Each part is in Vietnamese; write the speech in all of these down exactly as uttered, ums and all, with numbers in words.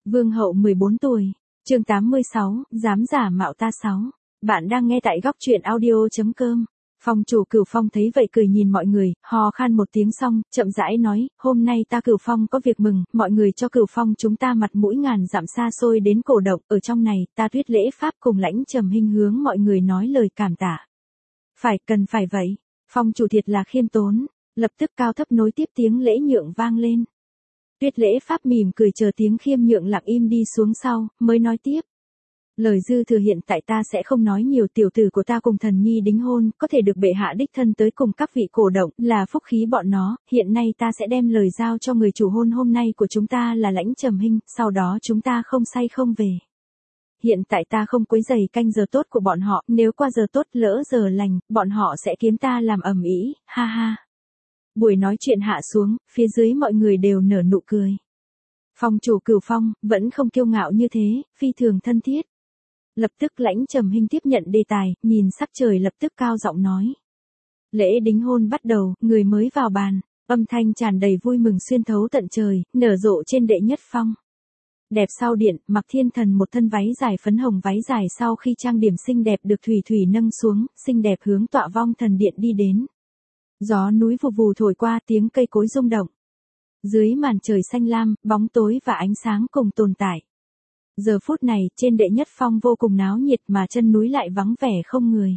Vương hậu mười bốn tuổi. Chương tám mươi sáu, dám giả mạo ta sáu. Bạn đang nghe tại góc truyện audio chấm com. Phong chủ Cửu Phong thấy vậy cười nhìn mọi người, hò khan một tiếng xong, chậm rãi nói, hôm nay ta Cửu Phong có việc mừng, mọi người cho Cửu Phong chúng ta mặt mũi ngàn dặm xa xôi đến cổ động, ở trong này, ta Tuyết lễ pháp cùng Lãnh Trầm Hinh hướng mọi người nói lời cảm tạ. Phải, cần phải vậy. Phong chủ thiệt là khiêm tốn, lập tức cao thấp nối tiếp tiếng lễ nhượng vang lên. Tuyết lễ pháp mỉm cười chờ tiếng khiêm nhượng lặng im đi xuống sau, mới nói tiếp. Lời dư thừa hiện tại ta sẽ không nói nhiều, tiểu tử của ta cùng thần nhi đính hôn, có thể được bệ hạ đích thân tới cùng các vị cổ động, là phúc khí bọn nó, hiện nay ta sẽ đem lời giao cho người chủ hôn hôm nay của chúng ta là Lãnh Trầm Hinh, sau đó chúng ta không say không về. Hiện tại ta không quấy rầy canh giờ tốt của bọn họ, nếu qua giờ tốt lỡ giờ lành, bọn họ sẽ kiếm ta làm ầm ĩ, ha ha. Buổi nói chuyện hạ xuống, phía dưới mọi người đều nở nụ cười. Phong chủ Cửu Phong, vẫn không kiêu ngạo như thế, phi thường thân thiết. Lập tức Lãnh Trầm Hinh tiếp nhận đề tài, nhìn sắc trời lập tức cao giọng nói. Lễ đính hôn bắt đầu, người mới vào bàn, âm thanh tràn đầy vui mừng xuyên thấu tận trời, nở rộ trên đệ nhất phong. Đẹp sau điện, Mặc Thiên Thần một thân váy dài phấn hồng váy dài sau khi trang điểm xinh đẹp được Thủy Thủy nâng xuống, xinh đẹp hướng tọa vong thần điện đi đến. Gió núi vù vù thổi qua, tiếng cây cối rung động. Dưới màn trời xanh lam, bóng tối và ánh sáng cùng tồn tại. Giờ phút này, trên đệ nhất phong vô cùng náo nhiệt mà chân núi lại vắng vẻ không người.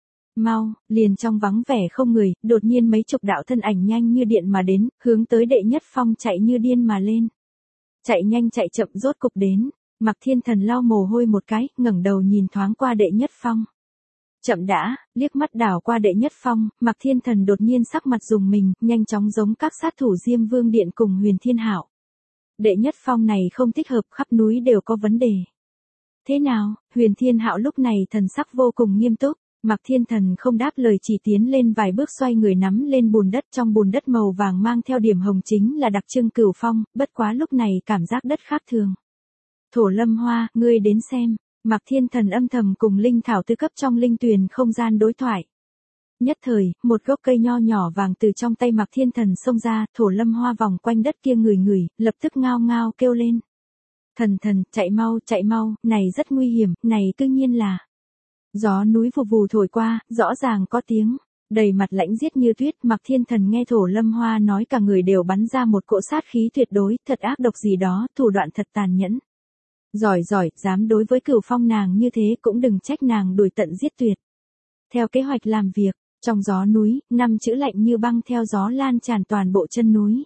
Mau, liền trong vắng vẻ không người, đột nhiên mấy chục đạo thân ảnh nhanh như điện mà đến, hướng tới đệ nhất phong chạy như điên mà lên. Chạy nhanh chạy chậm rốt cục đến, Mặc Thiên Thần lau mồ hôi một cái, ngẩng đầu nhìn thoáng qua đệ nhất phong. Chậm đã, liếc mắt đảo qua đệ nhất phong, Mặc Thiên Thần đột nhiên sắc mặt rùng mình, nhanh chóng giống các sát thủ Diêm Vương Điện cùng Huyền Thiên Hạo. Đệ nhất phong này không thích hợp, khắp núi đều có vấn đề. Thế nào? Huyền Thiên Hạo lúc này thần sắc vô cùng nghiêm túc, Mặc Thiên Thần không đáp lời chỉ tiến lên vài bước xoay người nắm lên bùn đất, trong bùn đất màu vàng mang theo điểm hồng chính là đặc trưng Cửu Phong, bất quá lúc này cảm giác đất khác thường. Thổ Lâm Hoa, ngươi đến xem. Mặc Thiên Thần âm thầm cùng linh thảo tư cấp trong linh tuyền không gian đối thoại. Nhất thời, một gốc cây nho nhỏ vàng từ trong tay Mặc Thiên Thần xông ra, Thổ Lâm Hoa vòng quanh đất kia ngửi ngửi, lập tức ngao ngao kêu lên. Thần thần, chạy mau, chạy mau, này rất nguy hiểm, này tự nhiên là. Gió núi vù vù thổi qua, rõ ràng có tiếng, đầy mặt lãnh giết như tuyết, Mặc Thiên Thần nghe Thổ Lâm Hoa nói cả người đều bắn ra một cỗ sát khí tuyệt đối, thật ác độc gì đó, thủ đoạn thật tàn nhẫn. Giỏi giỏi, dám đối với Cửu Phong nàng như thế cũng đừng trách nàng đuổi tận giết tuyệt. Theo kế hoạch làm việc, trong gió núi, năm chữ lạnh như băng theo gió lan tràn toàn bộ chân núi.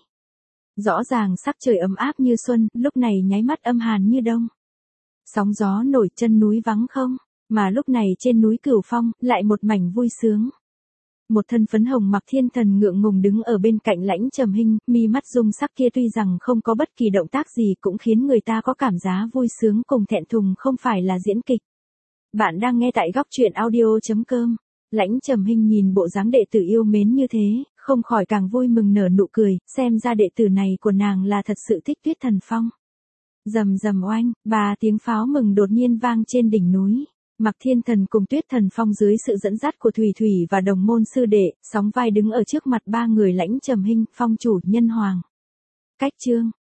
Rõ ràng sắc trời ấm áp như xuân, lúc này nháy mắt âm hàn như đông. Sóng gió nổi, chân núi vắng không, mà lúc này trên núi Cửu Phong, lại một mảnh vui sướng. Một thân phấn hồng Mặc Thiên Thần ngượng ngùng đứng ở bên cạnh Lãnh Trầm Hinh, mi mắt dung sắc kia tuy rằng không có bất kỳ động tác gì cũng khiến người ta có cảm giác vui sướng cùng thẹn thùng, không phải là diễn kịch. Bạn đang nghe tại góc truyện audio chấm com. Lãnh Trầm Hinh nhìn bộ dáng đệ tử yêu mến như thế, không khỏi càng vui mừng nở nụ cười, xem ra đệ tử này của nàng là thật sự thích Tuyết Thần Phong. Rầm rầm oanh, ba tiếng pháo mừng đột nhiên vang trên đỉnh núi. Mặc Thiên Thần cùng Tuyết Thần Phong dưới sự dẫn dắt của Thủy Thủy và đồng môn sư đệ, sóng vai đứng ở trước mặt ba người Lãnh Trầm Hinh, Phong chủ, Nhân Hoàng. Cách chương.